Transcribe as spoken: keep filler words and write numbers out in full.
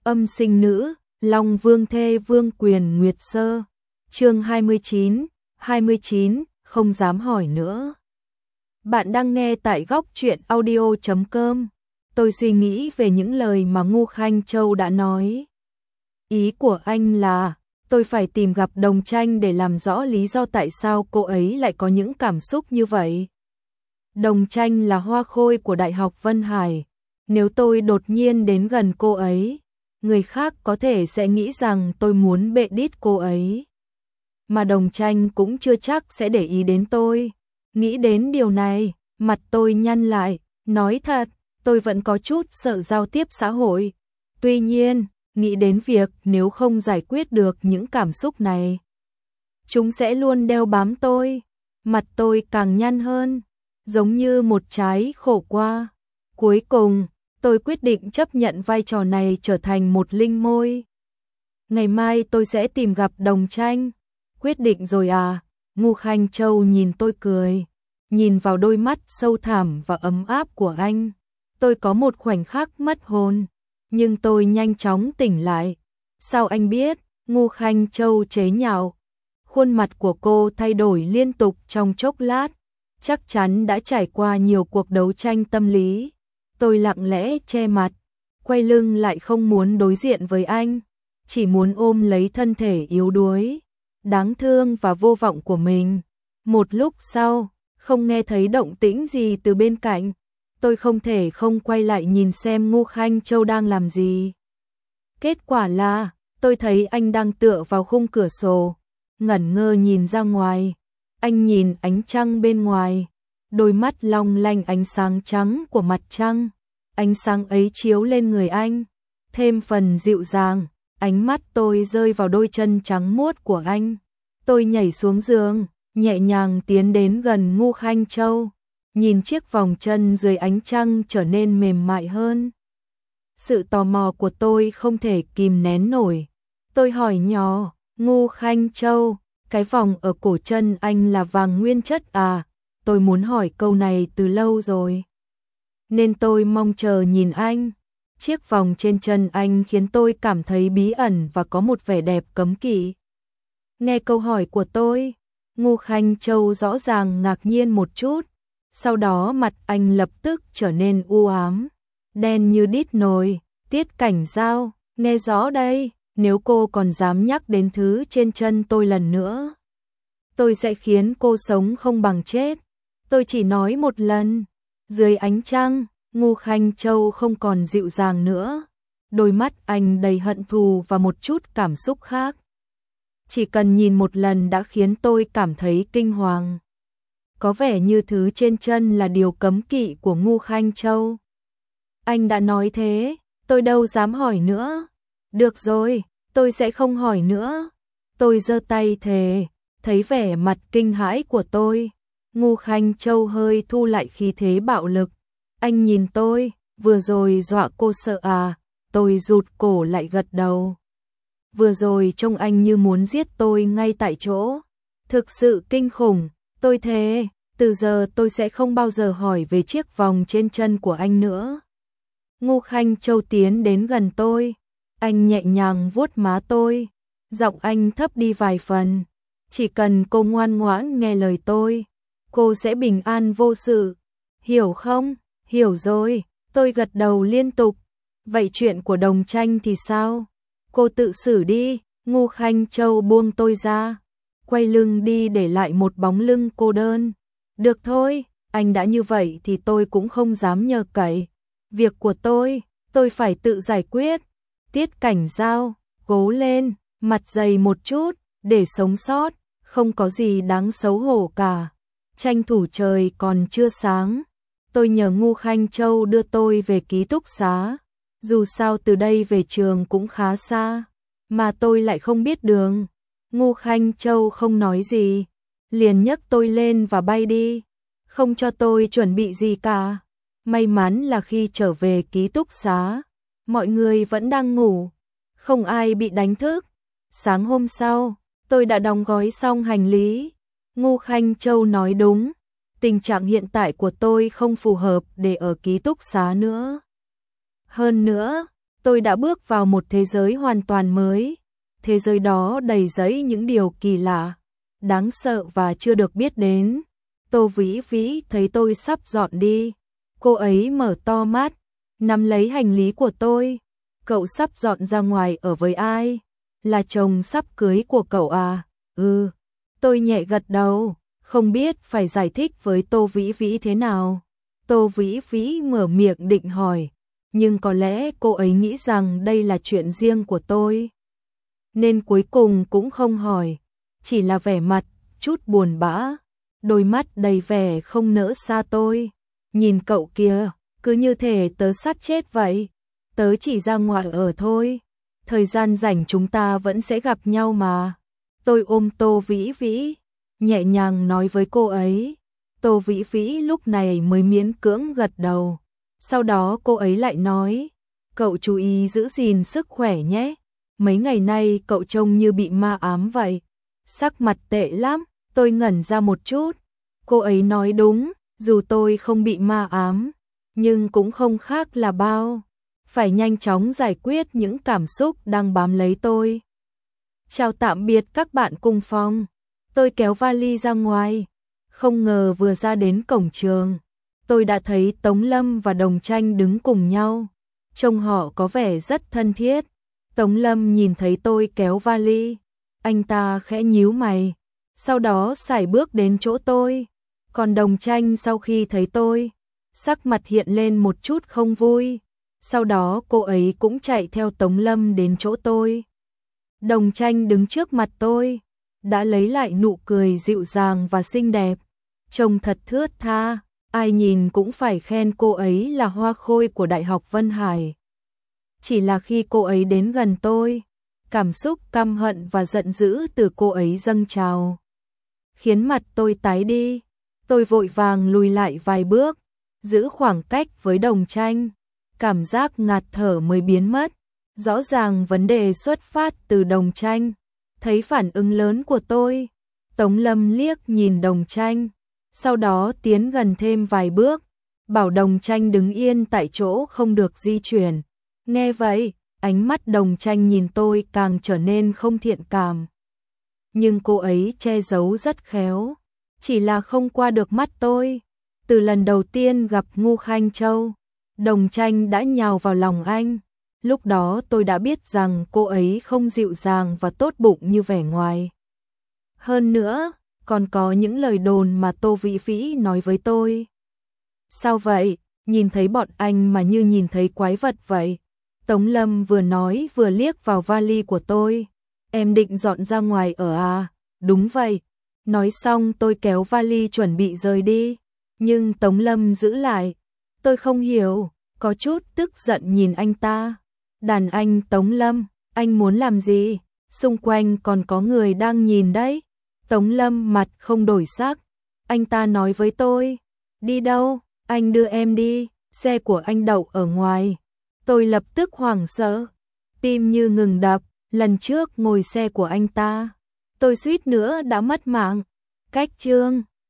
Âm sinh nữ, Long Vương thê Vương Quyền Nguyệt Sơ. Chương hai mươi chín, hai mươi chín, không dám hỏi nữa. Bạn đang nghe tại góc truyện audio chấm com. Tôi suy nghĩ về những lời mà Ngô Khanh Châu đã nói. Ý của anh là tôi phải tìm gặp Đồng Tranh để làm rõ lý do tại sao cô ấy lại có những cảm xúc như vậy. Đồng Tranh là hoa khôi của Đại học Vân Hải. Nếu tôi đột nhiên đến gần cô ấy, người khác có thể sẽ nghĩ rằng tôi muốn bệ đít cô ấy. Mà Đồng Tranh cũng chưa chắc sẽ để ý đến tôi. Nghĩ đến điều này, mặt tôi nhăn lại. Nói thật, tôi vẫn có chút sợ giao tiếp xã hội. Tuy nhiên, nghĩ đến việc nếu không giải quyết được những cảm xúc này, chúng sẽ luôn đeo bám tôi. Mặt tôi càng nhăn hơn, giống như một trái khổ qua. Cuối cùng, tôi quyết định chấp nhận vai trò này trở thành một linh môi. Ngày mai tôi sẽ tìm gặp Đồng Tranh. Quyết định rồi à? Ngô Khanh Châu nhìn tôi cười. Nhìn vào đôi mắt sâu thẳm và ấm áp của anh, tôi có một khoảnh khắc mất hồn. Nhưng tôi nhanh chóng tỉnh lại. Sao anh biết? Ngô Khanh Châu chế nhạo. Khuôn mặt của cô thay đổi liên tục trong chốc lát. Chắc chắn đã trải qua nhiều cuộc đấu tranh tâm lý. Tôi lặng lẽ che mặt, quay lưng lại không muốn đối diện với anh, chỉ muốn ôm lấy thân thể yếu đuối, đáng thương và vô vọng của mình. Một lúc sau, không nghe thấy động tĩnh gì từ bên cạnh, tôi không thể không quay lại nhìn xem Ngô Khanh Châu đang làm gì. Kết quả là, tôi thấy anh đang tựa vào khung cửa sổ, ngẩn ngơ nhìn ra ngoài. Anh nhìn ánh trăng bên ngoài, đôi mắt long lanh ánh sáng trắng của mặt trăng. Ánh sáng ấy chiếu lên người anh, thêm phần dịu dàng. Ánh mắt tôi rơi vào đôi chân trắng muốt của anh. Tôi nhảy xuống giường, nhẹ nhàng tiến đến gần Ngô Khanh Châu, nhìn chiếc vòng chân dưới ánh trăng trở nên mềm mại hơn. Sự tò mò của tôi không thể kìm nén nổi. Tôi hỏi nhỏ, Ngô Khanh Châu, cái vòng ở cổ chân anh là vàng nguyên chất à? Tôi muốn hỏi câu này từ lâu rồi, nên tôi mong chờ nhìn anh. Chiếc vòng trên chân anh khiến tôi cảm thấy bí ẩn và có một vẻ đẹp cấm kỵ. Nghe câu hỏi của tôi, Ngô Khanh Châu rõ ràng ngạc nhiên một chút, sau đó mặt anh lập tức trở nên u ám, đen như đít nồi. Tiết Cảnh Giao, nghe rõ đây, nếu cô còn dám nhắc đến thứ trên chân tôi lần nữa, tôi sẽ khiến cô sống không bằng chết. Tôi chỉ nói một lần. Dưới ánh trăng, Ngô Khanh Châu không còn dịu dàng nữa. Đôi mắt anh đầy hận thù và một chút cảm xúc khác. Chỉ cần nhìn một lần đã khiến tôi cảm thấy kinh hoàng. Có vẻ như thứ trên chân là điều cấm kỵ của Ngô Khanh Châu. Anh đã nói thế, tôi đâu dám hỏi nữa. Được rồi, tôi sẽ không hỏi nữa. Tôi giơ tay thề. Thấy vẻ mặt kinh hãi của tôi, Ngô Khanh Châu hơi thu lại khí thế bạo lực. Anh nhìn tôi, vừa rồi dọa cô sợ à? Tôi rụt cổ lại gật đầu. Vừa rồi trông anh như muốn giết tôi ngay tại chỗ. Thực sự kinh khủng. Tôi thề, từ giờ tôi sẽ không bao giờ hỏi về chiếc vòng trên chân của anh nữa. Ngô Khanh Châu tiến đến gần tôi. Anh nhẹ nhàng vuốt má tôi. Giọng anh thấp đi vài phần. Chỉ cần cô ngoan ngoãn nghe lời tôi, cô sẽ bình an vô sự. Hiểu không? Hiểu rồi. Tôi gật đầu liên tục. Vậy chuyện của Đồng Tranh thì sao? Cô tự xử đi. Ngô Khanh Châu buông tôi ra, quay lưng đi để lại một bóng lưng cô đơn. Được thôi, anh đã như vậy thì tôi cũng không dám nhờ cậy. Việc của tôi, tôi phải tự giải quyết. Tiết Cảnh Giao, cố lên, mặt dày một chút, để sống sót. Không có gì đáng xấu hổ cả. Tranh thủ trời còn chưa sáng, tôi nhờ Ngô Khanh Châu đưa tôi về ký túc xá. Dù sao từ đây về trường cũng khá xa, mà tôi lại không biết đường. Ngô Khanh Châu không nói gì, liền nhấc tôi lên và bay đi, không cho tôi chuẩn bị gì cả. May mắn là khi trở về ký túc xá, mọi người vẫn đang ngủ, không ai bị đánh thức. Sáng hôm sau, tôi đã đóng gói xong hành lý. Ngô Khanh Châu nói đúng, tình trạng hiện tại của tôi không phù hợp để ở ký túc xá nữa. Hơn nữa, Tôi đã bước vào một thế giới hoàn toàn mới. Thế giới đó đầy dẫy những điều kỳ lạ, đáng sợ và chưa được biết đến. Tô Vĩ Vĩ thấy tôi sắp dọn đi. Cô ấy mở to mắt, nắm lấy hành lý của tôi. Cậu sắp dọn ra ngoài ở với ai? Là chồng sắp cưới của cậu à? Ừ. Tôi nhẹ gật đầu, không biết phải giải thích với Tô Vĩ Vĩ thế nào. Tô Vĩ Vĩ mở miệng định hỏi, nhưng có lẽ cô ấy nghĩ rằng đây là chuyện riêng của tôi, nên cuối cùng cũng không hỏi, chỉ là vẻ mặt chút buồn bã, đôi mắt đầy vẻ không nỡ xa tôi. Nhìn cậu kia, cứ như thể tớ sắp chết vậy. Tớ chỉ ra ngoài ở thôi, thời gian rảnh chúng ta vẫn sẽ gặp nhau mà. Tôi ôm Tô Vĩ Vĩ, nhẹ nhàng nói với cô ấy. Tô Vĩ Vĩ lúc này mới miễn cưỡng gật đầu. Sau đó cô ấy lại nói, cậu chú ý giữ gìn sức khỏe nhé. Mấy ngày nay cậu trông như bị ma ám vậy. Sắc mặt tệ lắm. Tôi ngẩn ra một chút. Cô ấy nói đúng, dù tôi không bị ma ám, nhưng cũng không khác là bao. Phải nhanh chóng giải quyết những cảm xúc đang bám lấy tôi. Chào tạm biệt các bạn cùng phòng. Tôi kéo vali ra ngoài. Không ngờ vừa ra đến cổng trường, tôi đã thấy Tống Lâm và Đồng Tranh đứng cùng nhau. Trông họ có vẻ rất thân thiết. Tống Lâm nhìn thấy tôi kéo vali, anh ta khẽ nhíu mày, sau đó sải bước đến chỗ tôi. Còn Đồng Tranh sau khi thấy tôi, sắc mặt hiện lên một chút không vui. Sau đó cô ấy cũng chạy theo Tống Lâm đến chỗ tôi. Đồng Tranh đứng trước mặt tôi, đã lấy lại nụ cười dịu dàng và xinh đẹp, trông thật thướt tha, ai nhìn cũng phải khen cô ấy là hoa khôi của Đại học Vân Hải. Chỉ là khi cô ấy đến gần tôi, cảm xúc căm hận và giận dữ từ cô ấy dâng trào, khiến mặt tôi tái đi. Tôi vội vàng lùi lại vài bước, giữ khoảng cách với Đồng Tranh, cảm giác ngạt thở mới biến mất. Rõ ràng vấn đề xuất phát từ Đồng Tranh. Thấy phản ứng lớn của tôi, Tống Lâm liếc nhìn Đồng Tranh, sau đó tiến gần thêm vài bước, bảo Đồng Tranh đứng yên tại chỗ không được di chuyển. Nghe vậy, ánh mắt Đồng Tranh nhìn tôi càng trở nên không thiện cảm. Nhưng cô ấy che giấu rất khéo, chỉ là không qua được mắt tôi. Từ lần đầu tiên gặp Ngô Khanh Châu, Đồng Tranh đã nhào vào lòng anh. Lúc đó tôi đã biết rằng cô ấy không dịu dàng và tốt bụng như vẻ ngoài. Hơn nữa, còn có những lời đồn mà Tô Vĩ Vĩ nói với tôi. Sao vậy? Nhìn thấy bọn anh mà như nhìn thấy quái vật vậy. Tống Lâm vừa nói vừa liếc vào vali của tôi. Em định dọn ra ngoài ở à? Đúng vậy. Nói xong tôi kéo vali chuẩn bị rời đi. Nhưng Tống Lâm giữ lại. Tôi không hiểu, có chút tức giận nhìn anh ta. Đàn anh Tống Lâm, anh muốn làm gì? Xung quanh còn có người đang nhìn đấy. Tống Lâm mặt không đổi sắc. Anh ta nói với tôi. Đi đâu? Anh đưa em đi. Xe của anh đậu ở ngoài. Tôi lập tức hoảng sợ. Tim như ngừng đập. Lần trước ngồi xe của anh ta, tôi suýt nữa đã mất mạng. Cách chương